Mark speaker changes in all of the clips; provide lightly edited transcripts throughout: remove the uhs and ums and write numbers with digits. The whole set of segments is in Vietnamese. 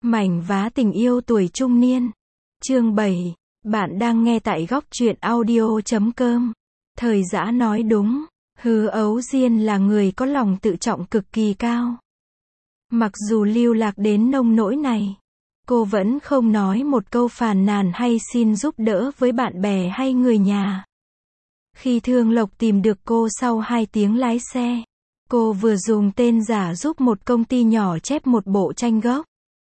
Speaker 1: Mảnh vá tình yêu tuổi trung niên. Chương 7. Bạn đang nghe tại góc truyện audio.com. Thời Dã nói đúng, Hứa Ấu Diên là người có lòng tự trọng cực kỳ cao. Mặc dù lưu lạc đến nông nỗi này, cô vẫn không nói một câu phàn nàn hay xin giúp đỡ với bạn bè hay người nhà. Khi Thương Lộc tìm được cô sau 2 tiếng lái xe, cô vừa dùng tên giả giúp một công ty nhỏ chép một bộ tranh gốc.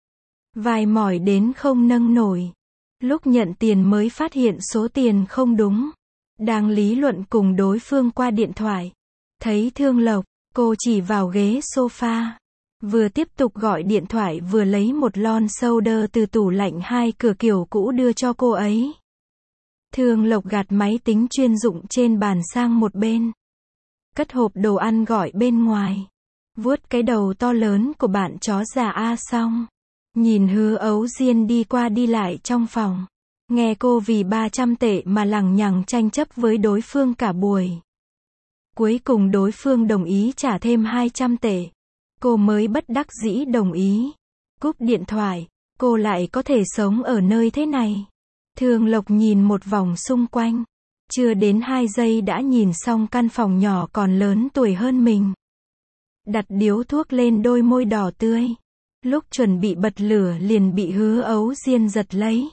Speaker 1: Vài mỏi đến không nâng nổi. Lúc nhận tiền mới phát hiện số tiền không đúng. Đang lý luận cùng đối phương qua điện thoại. Thấy Thương Lộc, cô chỉ vào ghế sofa. Vừa tiếp tục gọi điện thoại vừa lấy một lon soda từ tủ lạnh 2 cửa kiểu cũ đưa cho cô ấy. Thương Lộc gạt máy tính chuyên dụng trên bàn sang một bên. Cất hộp đồ ăn gọi bên ngoài. Vuốt cái đầu to lớn của bạn chó già A xong. Nhìn Hứa Ấu Diên đi qua đi lại trong phòng. Nghe cô vì 300 tệ mà lằng nhằng tranh chấp với đối phương cả buổi. Cuối cùng đối phương đồng ý trả thêm 200 tệ. Cô mới bất đắc dĩ đồng ý. Cúp điện thoại, cô lại có thể sống ở nơi thế này. Thương Lộc nhìn một vòng xung quanh. Chưa đến 2 giây đã nhìn xong căn phòng nhỏ còn lớn tuổi hơn mình. Đặt điếu thuốc lên đôi môi đỏ tươi. Lúc chuẩn bị bật lửa liền bị Hứa Ấu Diên giật lấy.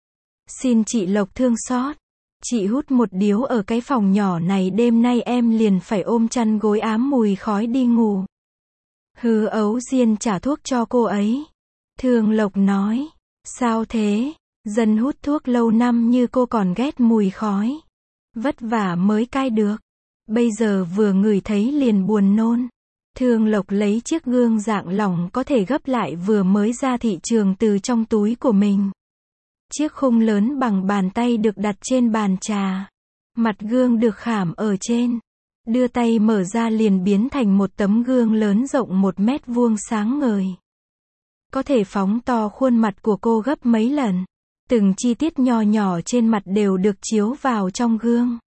Speaker 1: Xin chị Lộc thương xót. Chị hút một điếu ở cái phòng nhỏ này đêm nay em liền phải ôm chăn gối ám mùi khói đi ngủ. Hứa Ấu Diên trả thuốc cho cô ấy. Thương Lộc nói. Sao thế? Dân hút thuốc lâu năm như cô còn ghét mùi khói. Vất vả mới cai được. Bây giờ vừa ngửi thấy liền buồn nôn. Thương Lộc lấy chiếc gương dạng lỏng có thể gấp lại vừa mới ra thị trường từ trong túi của mình. Chiếc khung lớn bằng bàn tay được đặt trên bàn trà. Mặt gương được khảm ở trên. Đưa tay mở ra liền biến thành một tấm gương lớn rộng 1 mét vuông sáng ngời. Có thể phóng to khuôn mặt của cô gấp mấy lần. Từng chi tiết nho nhỏ trên mặt đều được chiếu vào trong gương.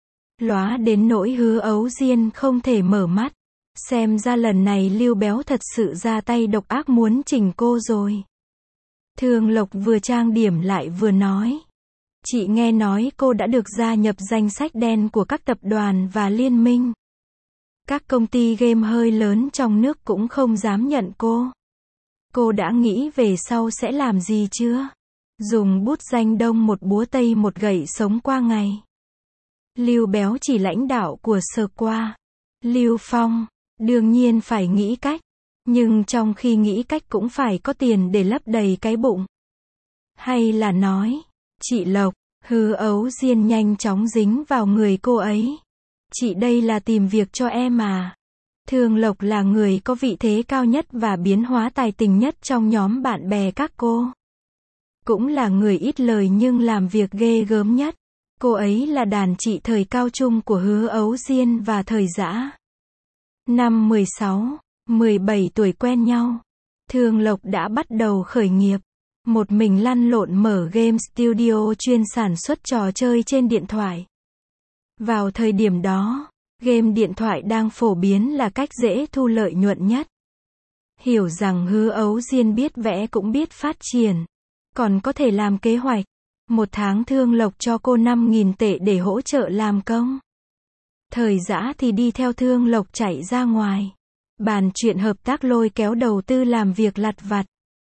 Speaker 1: Lóa đến nỗi Hứa Ấu Diên không thể mở mắt. Xem ra lần này Lưu Béo thật sự ra tay độc ác muốn chỉnh cô rồi. Thương Lộc vừa trang điểm lại vừa nói. Chị nghe nói cô đã được gia nhập danh sách đen của các tập đoàn và liên minh. Các công ty game hơi lớn trong nước cũng không dám nhận cô. Cô đã nghĩ về sau sẽ làm gì chưa? Dùng bút danh Đông một búa Tây một gậy sống qua ngày. Lưu Béo chỉ lãnh đạo của Sở Qua. Lưu Phong. Đương nhiên phải nghĩ cách. Nhưng trong khi nghĩ cách cũng phải có tiền để lấp đầy cái bụng. Hay là nói, chị Lộc, Hứa Ấu Diên nhanh chóng dính vào người cô ấy. Chị đây là tìm việc cho em à? Thương Lộc là người có vị thế cao nhất và biến hóa tài tình nhất trong nhóm bạn bè các cô. Cũng là người ít lời nhưng làm việc ghê gớm nhất. Cô ấy là đàn chị thời cao trung của Hứa Ấu Diên và Thời Dã. Năm 16, 17 tuổi quen nhau. Thương Lộc đã bắt đầu khởi nghiệp. Một mình lăn lộn mở game studio chuyên sản xuất trò chơi trên điện thoại. Vào thời điểm đó, game điện thoại đang phổ biến là cách dễ thu lợi nhuận nhất. Hiểu rằng Hứa Ấu Diên biết vẽ cũng biết phát triển. Còn có thể làm kế hoạch. 1 tháng Thương Lộc cho cô 5.000 tệ để hỗ trợ làm công. Thời Dã thì đi theo Thương Lộc chạy ra ngoài. Bàn chuyện hợp tác lôi kéo đầu tư làm việc lặt vặt.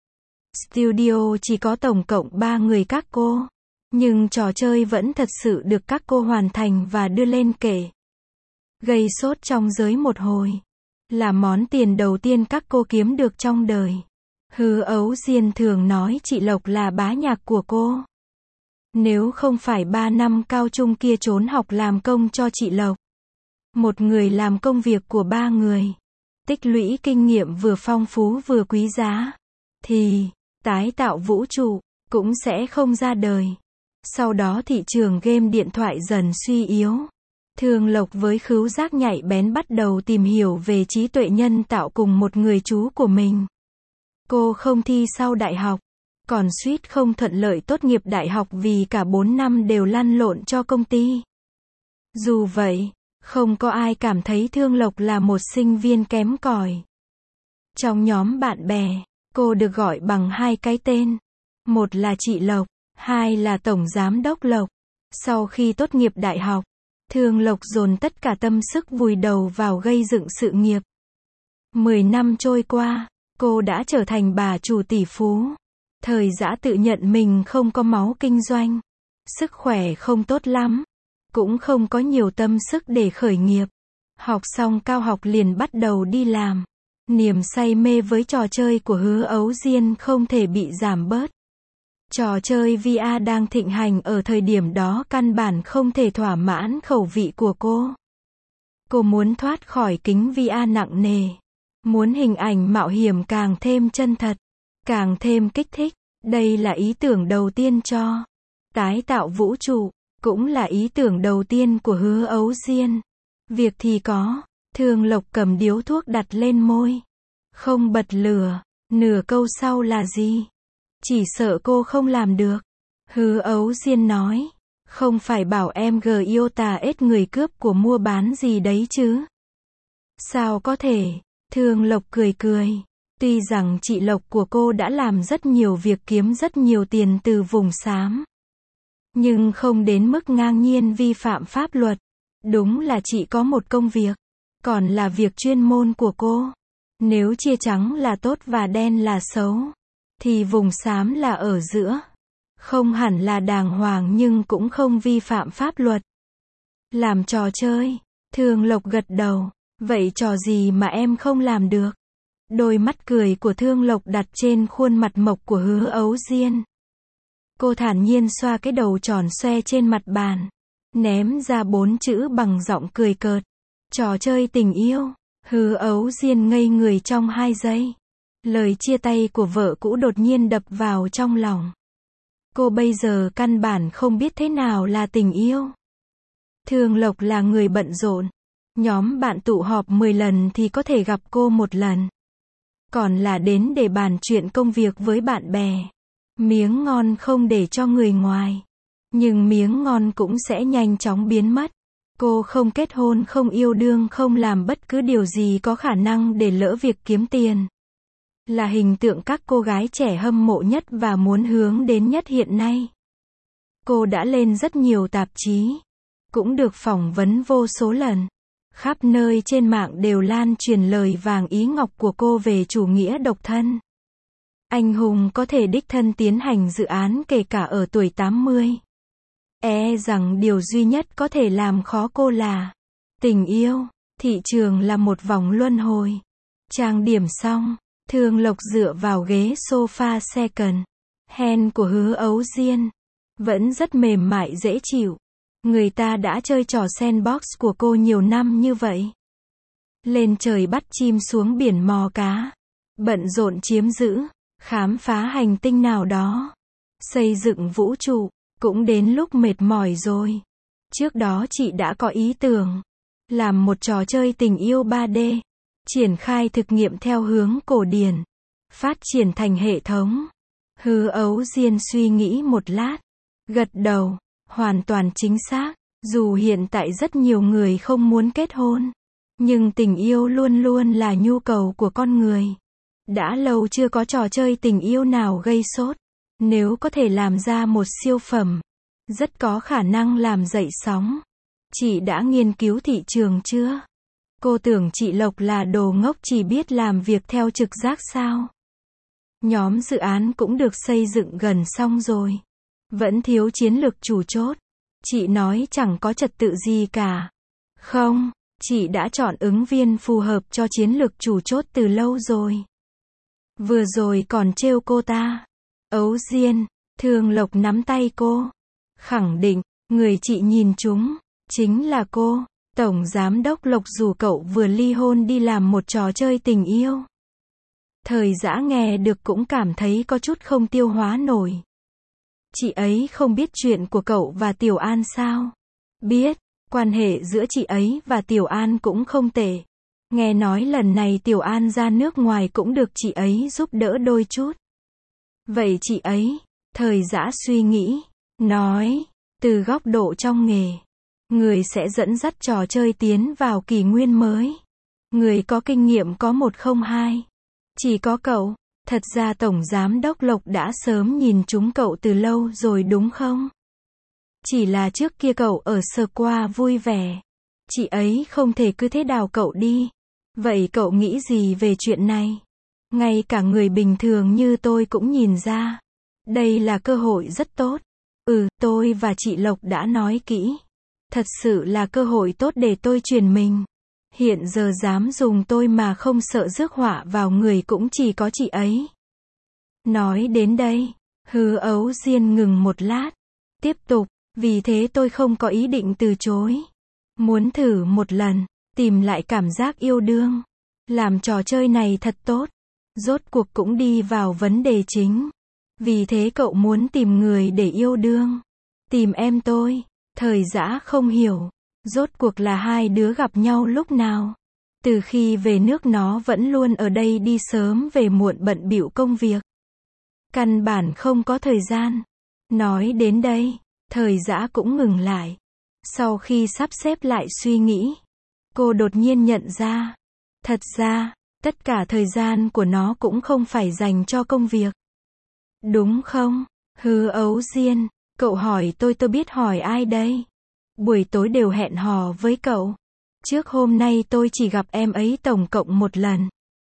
Speaker 1: Studio chỉ có tổng cộng 3 người các cô. Nhưng trò chơi vẫn thật sự được các cô hoàn thành và đưa lên kệ. Gây sốt trong giới một hồi. Là món tiền đầu tiên các cô kiếm được trong đời. Hứa Ấu Diên thường nói chị Lộc là bá nhạc của cô. Nếu không phải 3 năm cao trung kia trốn học làm công cho chị Lộc. Một người làm công việc của 3 người. Tích lũy kinh nghiệm vừa phong phú vừa quý giá. Thì, tái tạo vũ trụ, cũng sẽ không ra đời. Sau đó thị trường game điện thoại dần suy yếu. Thương Lộc với khứu giác nhạy bén bắt đầu tìm hiểu về trí tuệ nhân tạo cùng một người chú của mình. Cô không thi sau đại học. Còn suýt không thuận lợi tốt nghiệp đại học vì cả 4 năm đều lăn lộn cho công ty. Dù vậy, không có ai cảm thấy Thương Lộc là một sinh viên kém cỏi. Trong nhóm bạn bè, Cô được gọi bằng hai cái tên. Một là chị Lộc, hai là Tổng Giám đốc Lộc. Sau khi tốt nghiệp đại học, Thương Lộc dồn tất cả tâm sức vùi đầu vào gây dựng sự nghiệp. 10 năm trôi qua, cô đã trở thành bà chủ tỷ phú. Thời Dã tự nhận mình không có máu kinh doanh. Sức khỏe không tốt lắm. Cũng không có nhiều tâm sức để khởi nghiệp. Học xong cao học liền bắt đầu đi làm. Niềm say mê với trò chơi của Hứa Ấu Diên không thể bị giảm bớt. Trò chơi VR đang thịnh hành ở thời điểm đó căn bản không thể thỏa mãn khẩu vị của cô. Cô muốn thoát khỏi kính VR nặng nề. Muốn hình ảnh mạo hiểm càng thêm chân thật, càng thêm kích thích. Đây là ý tưởng đầu tiên cho tái tạo vũ trụ, cũng là ý tưởng đầu tiên của Hứa Ấu Diên. Việc thì có, Thương Lộc cầm điếu thuốc đặt lên môi. Không bật lửa, nửa câu sau là gì? Chỉ sợ cô không làm được. Hứa Ấu Diên nói, không phải bảo em yêu tà ết người cướp của mua bán gì đấy chứ? Sao có thể? Thương Lộc cười cười. Tuy rằng chị Lộc của cô đã làm rất nhiều việc kiếm rất nhiều tiền từ vùng xám. Nhưng không đến mức ngang nhiên vi phạm pháp luật. Đúng là chị có một công việc. Còn là việc chuyên môn của cô. Nếu chia trắng là tốt và đen là xấu. Thì vùng xám là ở giữa. Không hẳn là đàng hoàng nhưng cũng không vi phạm pháp luật. Làm trò chơi. Thương Lộc gật đầu. Vậy trò gì mà em không làm được? Đôi mắt cười của Thương Lộc đặt trên khuôn mặt mộc của Hứa Ấu Diên. Cô thản nhiên xoa cái đầu tròn xoe trên mặt bàn. Ném ra 4 chữ bằng giọng cười cợt. Trò chơi tình yêu. Hứa Ấu Diên ngây người trong 2 giây. Lời chia tay của vợ cũ đột nhiên đập vào trong lòng. Cô bây giờ căn bản không biết thế nào là tình yêu. Thương Lộc là người bận rộn. Nhóm bạn tụ họp 10 lần thì có thể gặp cô 1 lần. Còn là đến để bàn chuyện công việc với bạn bè. Miếng ngon không để cho người ngoài. Nhưng miếng ngon cũng sẽ nhanh chóng biến mất. Cô không kết hôn, không yêu đương, không làm bất cứ điều gì có khả năng để lỡ việc kiếm tiền. Là hình tượng các cô gái trẻ hâm mộ nhất và muốn hướng đến nhất hiện nay. Cô đã lên rất nhiều tạp chí. Cũng được phỏng vấn vô số lần. Khắp nơi trên mạng đều lan truyền lời vàng ý ngọc của cô về chủ nghĩa độc thân. Anh hùng có thể đích thân tiến hành dự án kể cả ở tuổi 80. Rằng điều duy nhất có thể làm khó cô là tình yêu. Thị trường là một vòng luân hồi. Trang điểm xong, Thương Lộc dựa vào ghế sofa second hand của Hứa Ấu Diên. Vẫn rất mềm mại dễ chịu. Người ta đã chơi trò sandbox của cô nhiều năm như vậy. Lên trời bắt chim xuống biển mò cá. Bận rộn chiếm giữ. Khám phá hành tinh nào đó. Xây dựng vũ trụ. Cũng đến lúc mệt mỏi rồi. Trước đó chị đã có ý tưởng. Làm một trò chơi tình yêu 3D. Triển khai thực nghiệm theo hướng cổ điển. Phát triển thành hệ thống. Hứa Ấu Diên suy nghĩ một lát. Gật đầu. Hoàn toàn chính xác. Dù hiện tại rất nhiều người không muốn kết hôn. Nhưng tình yêu luôn luôn là nhu cầu của con người. Đã lâu chưa có trò chơi tình yêu nào gây sốt. Nếu có thể làm ra một siêu phẩm. Rất có khả năng làm dậy sóng. Chị đã nghiên cứu thị trường chưa? Cô tưởng chị Lộc là đồ ngốc chỉ biết làm việc theo trực giác sao? Nhóm dự án cũng được xây dựng gần xong rồi. Vẫn thiếu chiến lược chủ chốt. Chị nói chẳng có trật tự gì cả. Không, chị đã chọn ứng viên phù hợp cho chiến lược chủ chốt từ lâu rồi. Vừa rồi còn trêu cô ta. Ấu Diên, Thương Lộc nắm tay cô. Khẳng định, người chị nhìn chúng, chính là cô. Tổng Giám đốc Lộc rủ cậu vừa ly hôn đi làm một trò chơi tình yêu. Thời Dã nghe được cũng cảm thấy có chút không tiêu hóa nổi. Chị ấy không biết chuyện của cậu và Tiểu An sao? Biết, quan hệ giữa chị ấy và Tiểu An cũng không tệ. Nghe nói lần này Tiểu An ra nước ngoài cũng được chị ấy giúp đỡ đôi chút. Vậy chị ấy, Thời Dã suy nghĩ, nói, từ góc độ trong nghề, người sẽ dẫn dắt trò chơi tiến vào kỷ nguyên mới. Người có kinh nghiệm có 1 không 2. Chỉ có cậu. Thật ra Tổng Giám đốc Lộc đã sớm nhìn chúng cậu từ lâu rồi đúng không? Chỉ là trước kia cậu ở sơ qua vui vẻ. Chị ấy không thể cứ thế đào cậu đi. Vậy cậu nghĩ gì về chuyện này? Ngay cả người bình thường như tôi cũng nhìn ra. Đây là cơ hội rất tốt. Tôi và chị Lộc đã nói kỹ. Thật sự là cơ hội tốt để tôi truyền mình. Hiện giờ dám dùng tôi mà không sợ rước họa vào người cũng chỉ có chị ấy. Nói đến đây, Hứa Ấu Diên ngừng một lát. Tiếp tục, vì thế tôi không có ý định từ chối. Muốn thử một lần, tìm lại cảm giác yêu đương. Làm trò chơi này thật tốt. Rốt cuộc cũng đi vào vấn đề chính. Vì thế cậu muốn tìm người để yêu đương. Tìm em tôi. Thời Dã không hiểu. Rốt cuộc là hai đứa gặp nhau lúc nào? Từ khi về nước nó vẫn luôn ở đây đi sớm về muộn bận bịu công việc. Căn bản không có thời gian. Nói đến đây, Thời Dã cũng ngừng lại. Sau khi sắp xếp lại suy nghĩ, cô đột nhiên nhận ra. Thật ra, tất cả thời gian của nó cũng không phải dành cho công việc. Đúng không? Hứa Ấu Diên, cậu hỏi tôi biết hỏi ai đây? Buổi tối đều hẹn hò với cậu. Trước hôm nay tôi chỉ gặp em ấy tổng cộng một lần.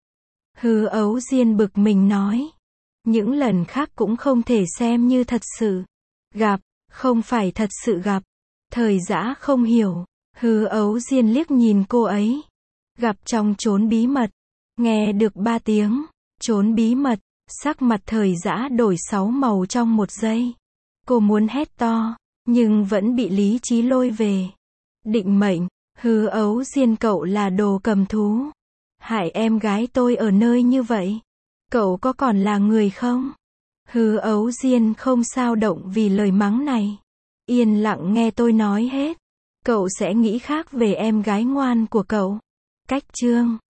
Speaker 1: Hứa Ấu Diên bực mình nói. Những lần khác cũng không thể xem như thật sự gặp, không phải thật sự gặp. Thời Dã không hiểu. Hứa Ấu Diên liếc nhìn cô ấy. Gặp trong chốn bí mật. Nghe được 3 tiếng. Chốn bí mật. Sắc mặt Thời Dã đổi 6 màu trong một giây. Cô muốn hét to, nhưng vẫn bị lý trí lôi về. Định mệnh, Hứa Ấu Diên cậu là đồ cầm thú. Hại em gái tôi ở nơi như vậy. Cậu có còn là người không? Hứa Ấu Diên không sao động vì lời mắng này. Yên lặng nghe tôi nói hết. Cậu sẽ nghĩ khác về em gái ngoan của cậu. Cách chương